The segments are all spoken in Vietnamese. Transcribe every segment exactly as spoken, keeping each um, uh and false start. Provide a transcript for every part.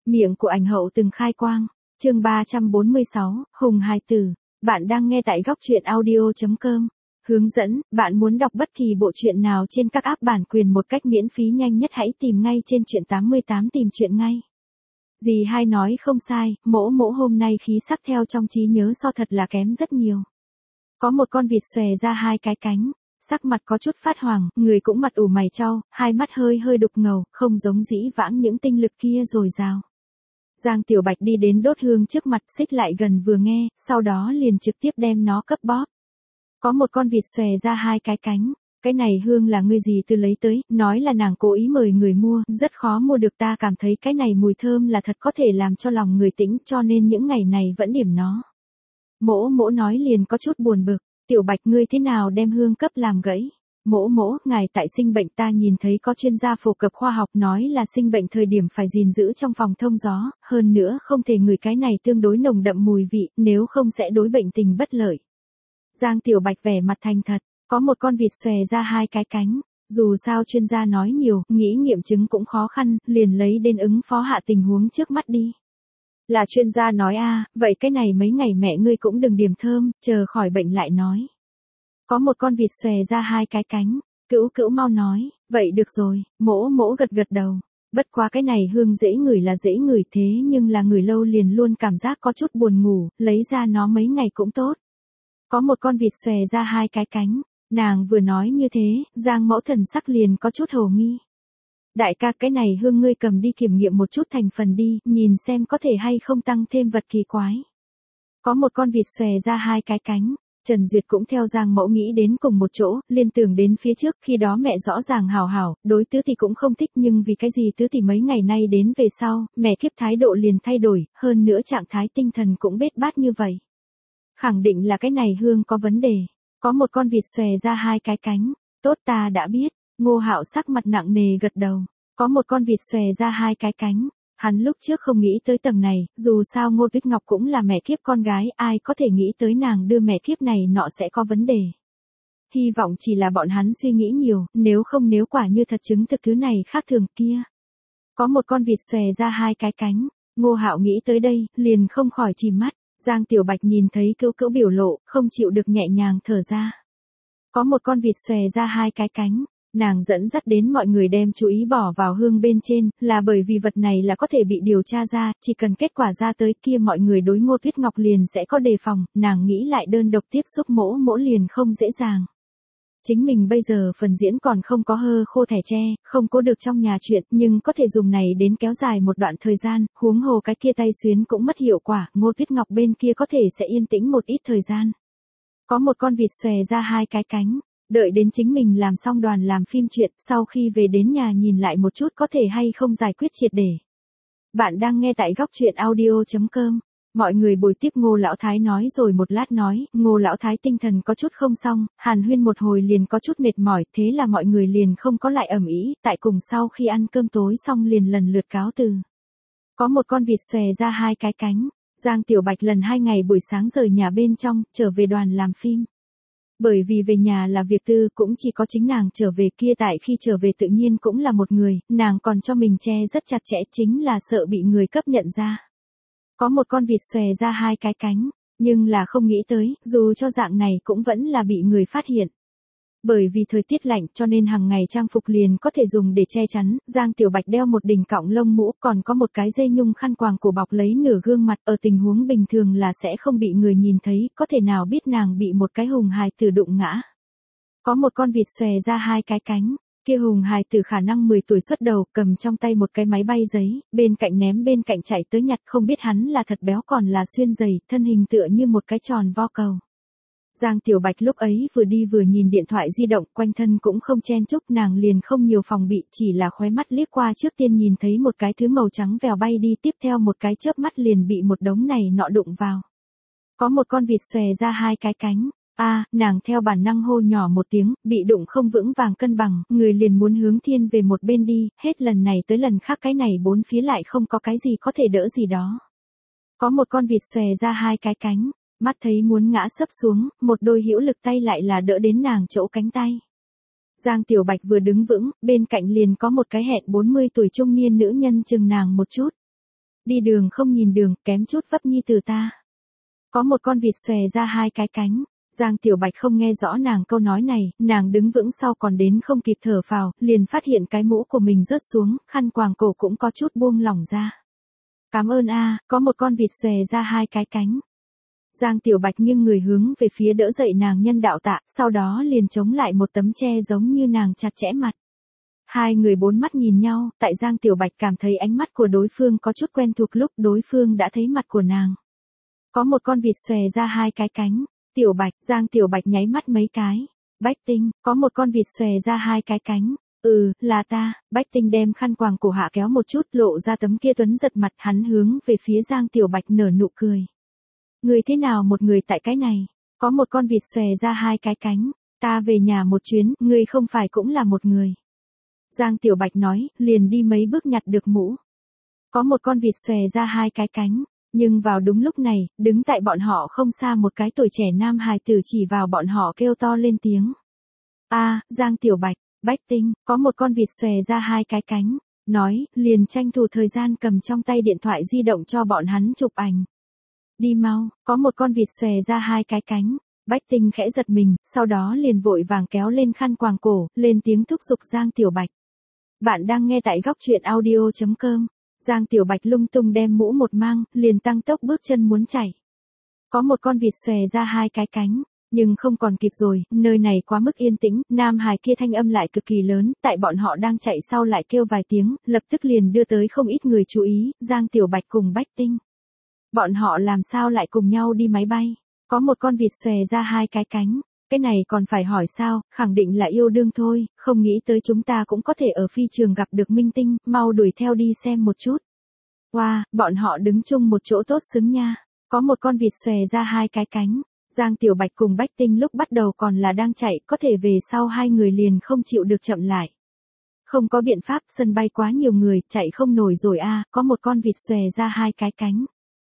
Miệng của ảnh hậu từng khai quang. Chương ba trăm bốn mươi sáu, Hùng hài tử. Bạn đang nghe tại góc truyện audio chấm com. Hướng dẫn, bạn muốn đọc bất kỳ bộ truyện nào trên các app bản quyền một cách miễn phí nhanh nhất hãy tìm ngay trên truyện tám mươi tám tìm truyện ngay. Dì hai nói không sai, mỗ mỗ hôm nay khí sắc theo trong trí nhớ so thật là kém rất nhiều. Có một con vịt xòe ra hai cái cánh, sắc mặt có chút phát hoàng, người cũng mặt ủ mày chau, hai mắt hơi hơi đục ngầu, không giống dĩ vãng những tinh lực kia dồi dào. Giang Tiểu Bạch đi đến đốt hương trước mặt, xích lại gần vừa nghe, sau đó liền trực tiếp đem nó cấp bóp. Có một con vịt xòe ra hai cái cánh, cái này hương là ngươi gì từ lấy tới, nói là nàng cố ý mời người mua, rất khó mua được, ta cảm thấy cái này mùi thơm là thật có thể làm cho lòng người tĩnh, cho nên những ngày này vẫn điểm nó. Mỗ mỗ nói liền có chút buồn bực, Tiểu Bạch ngươi thế nào đem hương cấp làm gãy? Mỗ mỗ, ngài tại sinh bệnh, ta nhìn thấy có chuyên gia phổ cập khoa học nói là sinh bệnh thời điểm phải gìn giữ trong phòng thông gió, hơn nữa không thể ngửi cái này tương đối nồng đậm mùi vị, nếu không sẽ đối bệnh tình bất lợi. Giang Tiểu Bạch vẻ mặt thành thật, có một con vịt xòe ra hai cái cánh, dù sao chuyên gia nói nhiều, nghĩ nghiệm chứng cũng khó khăn, liền lấy đến ứng phó hạ tình huống trước mắt đi. Là chuyên gia nói a, vậy cái này mấy ngày mẹ ngươi cũng đừng điểm thơm, chờ khỏi bệnh lại nói. Có một con vịt xòe ra hai cái cánh, Cữu Cữu mau nói, vậy được rồi, mỗ mỗ gật gật đầu. Bất quá cái này hương dễ ngửi là dễ ngửi thế nhưng là ngửi lâu liền luôn cảm giác có chút buồn ngủ, lấy ra nó mấy ngày cũng tốt. Có một con vịt xòe ra hai cái cánh, nàng vừa nói như thế, Giang mẫu thần sắc liền có chút hồ nghi. Đại ca, cái này hương ngươi cầm đi kiểm nghiệm một chút thành phần đi, nhìn xem có thể hay không tăng thêm vật kỳ quái. Có một con vịt xòe ra hai cái cánh, Trần Duyệt cũng theo Giang mẫu nghĩ đến cùng một chỗ, liên tưởng đến phía trước, khi đó mẹ rõ ràng hào hảo, đối tứ tỷ cũng không thích, nhưng vì cái gì tứ tỷ mấy ngày nay đến về sau, mẹ kiếp thái độ liền thay đổi, hơn nữa trạng thái tinh thần cũng bết bát như vậy. Khẳng định là cái này hương có vấn đề. Có một con vịt xòe ra hai cái cánh, tốt ta đã biết. Ngô Hạo sắc mặt nặng nề gật đầu. Có một con vịt xòe ra hai cái cánh, hắn lúc trước không nghĩ tới tầng này, dù sao Ngô Tuyết Ngọc cũng là mẹ kiếp con gái, ai có thể nghĩ tới nàng đưa mẹ kiếp này nọ sẽ có vấn đề. Hy vọng chỉ là bọn hắn suy nghĩ nhiều, nếu không nếu quả như thật chứng thực thứ này khác thường kia. Có một con vịt xòe ra hai cái cánh, Ngô Hạo nghĩ tới đây, liền không khỏi chìm mắt. Giang Tiểu Bạch nhìn thấy Cữu Cữu biểu lộ, không chịu được nhẹ nhàng thở ra. Có một con vịt xòe ra hai cái cánh, nàng dẫn dắt đến mọi người đem chú ý bỏ vào hương bên trên, là bởi vì vật này là có thể bị điều tra ra, chỉ cần kết quả ra tới kia mọi người đối Ngô Tuyết Ngọc liền sẽ có đề phòng, nàng nghĩ lại đơn độc tiếp xúc mỗ mỗ liền không dễ dàng. Chính mình bây giờ phần diễn còn không có hơ khô thẻ tre, không có được trong nhà chuyện, nhưng có thể dùng này đến kéo dài một đoạn thời gian, huống hồ cái kia tay xuyến cũng mất hiệu quả, Ngô Tuyết Ngọc bên kia có thể sẽ yên tĩnh một ít thời gian. Có một con vịt xòe ra hai cái cánh, đợi đến chính mình làm xong đoàn làm phim chuyện, sau khi về đến nhà nhìn lại một chút có thể hay không giải quyết triệt để. Bạn đang nghe tại góc truyện audio chấm com. Mọi người bồi tiếp Ngô Lão Thái nói rồi một lát nói, Ngô Lão Thái tinh thần có chút không xong, hàn huyên một hồi liền có chút mệt mỏi, thế là mọi người liền không có lại ầm ĩ, tại cùng sau khi ăn cơm tối xong liền lần lượt cáo từ. Có một con vịt xòe ra hai cái cánh, Giang Tiểu Bạch lần hai ngày buổi sáng rời nhà bên trong, trở về đoàn làm phim. Bởi vì về nhà là việc tư, cũng chỉ có chính nàng trở về, kia tại khi trở về tự nhiên cũng là một người, nàng còn cho mình che rất chặt chẽ, chính là sợ bị người cấp nhận ra. Có một con vịt xòe ra hai cái cánh, nhưng là không nghĩ tới, dù cho dạng này cũng vẫn là bị người phát hiện. Bởi vì thời tiết lạnh cho nên hàng ngày trang phục liền có thể dùng để che chắn, Giang Tiểu Bạch đeo một đỉnh cọng lông mũ, còn có một cái dây nhung khăn quàng cổ bọc lấy nửa gương mặt, ở tình huống bình thường là sẽ không bị người nhìn thấy, có thể nào biết nàng bị một cái hùng hài tử đụng ngã. Có một con vịt xòe ra hai cái cánh, kia hùng hài tử khả năng mười tuổi xuất đầu, cầm trong tay một cái máy bay giấy, bên cạnh ném bên cạnh chạy tới nhặt, không biết hắn là thật béo còn là xuyên giày, thân hình tựa như một cái tròn vo cầu. Giang Tiểu Bạch lúc ấy vừa đi vừa nhìn điện thoại di động, quanh thân cũng không chen chúc, nàng liền không nhiều phòng bị, chỉ là khóe mắt liếc qua trước tiên nhìn thấy một cái thứ màu trắng vèo bay đi, tiếp theo một cái chớp mắt liền bị một đống này nọ đụng vào. Có một con vịt xòe ra hai cái cánh, a à, nàng theo bản năng hô nhỏ một tiếng, bị đụng không vững vàng cân bằng, người liền muốn hướng thiên về một bên đi, hết lần này tới lần khác cái này bốn phía lại không có cái gì có thể đỡ gì đó. Có một con vịt xòe ra hai cái cánh, mắt thấy muốn ngã sấp xuống, một đôi hữu lực tay lại là đỡ đến nàng chỗ cánh tay. Giang Tiểu Bạch vừa đứng vững, bên cạnh liền có một cái hẹn bốn mươi tuổi trung niên nữ nhân chừng nàng một chút. Đi đường không nhìn đường, kém chút vấp nhi từ ta. Có một con vịt xòe ra hai cái cánh. Giang Tiểu Bạch không nghe rõ nàng câu nói này, nàng đứng vững sau còn đến không kịp thở phào, liền phát hiện cái mũ của mình rớt xuống, khăn quàng cổ cũng có chút buông lỏng ra. Cảm ơn a, có một con vịt xòe ra hai cái cánh. Giang Tiểu Bạch nghiêng người hướng về phía đỡ dậy nàng nhân đạo tạ, sau đó liền chống lại một tấm tre giống như nàng chặt chẽ mặt. Hai người bốn mắt nhìn nhau, tại Giang Tiểu Bạch cảm thấy ánh mắt của đối phương có chút quen thuộc lúc đối phương đã thấy mặt của nàng. Có một con vịt xòe ra hai cái cánh. Tiểu Bạch, Giang Tiểu Bạch nháy mắt mấy cái. Bách Tinh, có một con vịt xòe ra hai cái cánh. Ừ, là ta. Bách Tinh đem khăn quàng cổ hạ kéo một chút lộ ra tấm kia tuấn giật mặt, hắn hướng về phía Giang Tiểu Bạch nở nụ cười. Người thế nào một người tại cái này? Có một con vịt xòe ra hai cái cánh. Ta về nhà một chuyến, ngươi không phải cũng là một người. Giang Tiểu Bạch nói, liền đi mấy bước nhặt được mũ. Có một con vịt xòe ra hai cái cánh. Nhưng vào đúng lúc này, đứng tại bọn họ không xa một cái tuổi trẻ nam hài tử chỉ vào bọn họ kêu to lên tiếng. A, Giang Tiểu Bạch, Bách Tinh, có một con vịt xòe ra hai cái cánh. Nói, liền tranh thủ thời gian cầm trong tay điện thoại di động cho bọn hắn chụp ảnh. Đi mau, có một con vịt xòe ra hai cái cánh. Bách Tinh khẽ giật mình, sau đó liền vội vàng kéo lên khăn quàng cổ, lên tiếng thúc giục Giang Tiểu Bạch. Bạn đang nghe tại góc truyện audio chấm com. Giang Tiểu Bạch lung tung đem mũ một mang, liền tăng tốc bước chân muốn chạy. Có một con vịt xòe ra hai cái cánh, nhưng không còn kịp rồi, nơi này quá mức yên tĩnh, nam hài kia thanh âm lại cực kỳ lớn, tại bọn họ đang chạy sau lại kêu vài tiếng, lập tức liền đưa tới không ít người chú ý, Giang Tiểu Bạch cùng Bách Tinh. Bọn họ làm sao lại cùng nhau đi máy bay? Có một con vịt xòe ra hai cái cánh. Cái này còn phải hỏi sao, khẳng định là yêu đương thôi, không nghĩ tới chúng ta cũng có thể ở phi trường gặp được minh tinh, mau đuổi theo đi xem một chút. Wow, bọn họ đứng chung một chỗ tốt xứng nha. Có một con vịt xòe ra hai cái cánh. Giang Tiểu Bạch cùng Bách Tinh lúc bắt đầu còn là đang chạy, có thể về sau hai người liền không chịu được chậm lại. Không có biện pháp, sân bay quá nhiều người, chạy không nổi rồi a, có một con vịt xòe ra hai cái cánh.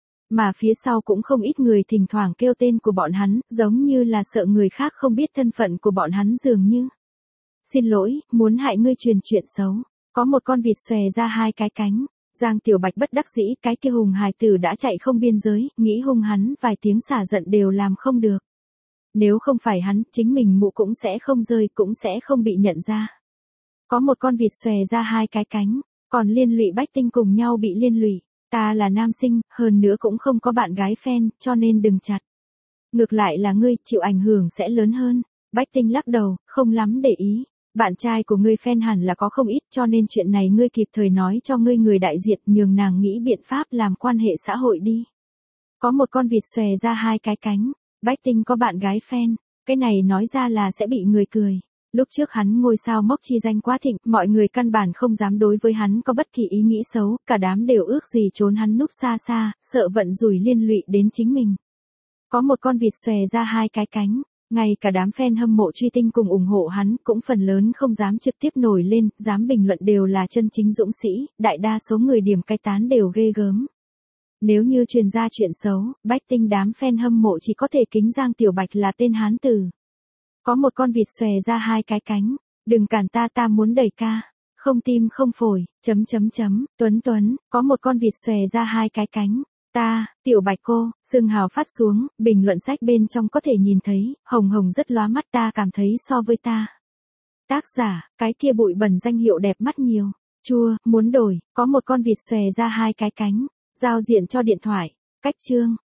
Mà phía sau cũng không ít người thỉnh thoảng kêu tên của bọn hắn, giống như là sợ người khác không biết thân phận của bọn hắn dường như. Xin lỗi, muốn hại ngươi truyền chuyện xấu. Có một con vịt xòe ra hai cái cánh. Giang Tiểu Bạch bất đắc dĩ, cái kia hùng hài tử đã chạy không biên giới, nghĩ hung hắn vài tiếng xả giận đều làm không được. Nếu không phải hắn, chính mình mụ cũng sẽ không rơi, cũng sẽ không bị nhận ra. Có một con vịt xòe ra hai cái cánh, còn liên lụy Bách Tinh cùng nhau bị liên lụy. Ta là nam sinh, hơn nữa cũng không có bạn gái fan, cho nên đừng chặt. Ngược lại là ngươi, chịu ảnh hưởng sẽ lớn hơn. Bách Tinh lắc đầu, không lắm để ý. Bạn trai của ngươi fan hẳn là có không ít, cho nên chuyện này ngươi kịp thời nói cho ngươi người đại diện, nhường nàng nghĩ biện pháp làm quan hệ xã hội đi. Có một con vịt xòe ra hai cái cánh. Bách Tinh có bạn gái fan, cái này nói ra là sẽ bị người cười. Lúc trước hắn ngôi sao mốc chi danh quá thịnh, mọi người căn bản không dám đối với hắn có bất kỳ ý nghĩ xấu, cả đám đều ước gì trốn hắn núp xa xa, sợ vận rủi liên lụy đến chính mình. Có một con vịt xòe ra hai cái cánh, ngay cả đám fan hâm mộ truy tinh cùng ủng hộ hắn, cũng phần lớn không dám trực tiếp nổi lên, dám bình luận đều là chân chính dũng sĩ, đại đa số người điểm cai tán đều ghê gớm. Nếu như truyền ra chuyện xấu, Bách Tinh đám fan hâm mộ chỉ có thể kính Giang Tiểu Bạch là tên hán tử. Có một con vịt xòe ra hai cái cánh, đừng cản ta, ta muốn đẩy ca, không tim không phổi, chấm chấm chấm, Tuấn Tuấn, có một con vịt xòe ra hai cái cánh, ta, Tiểu Bạch cô, Dương Hào phát xuống, bình luận sách bên trong có thể nhìn thấy, hồng hồng rất lóa mắt, ta cảm thấy so với ta. Tác giả, cái kia bụi bẩn danh hiệu đẹp mắt nhiều, chua, muốn đổi, có một con vịt xòe ra hai cái cánh, giao diện cho điện thoại, cách chương.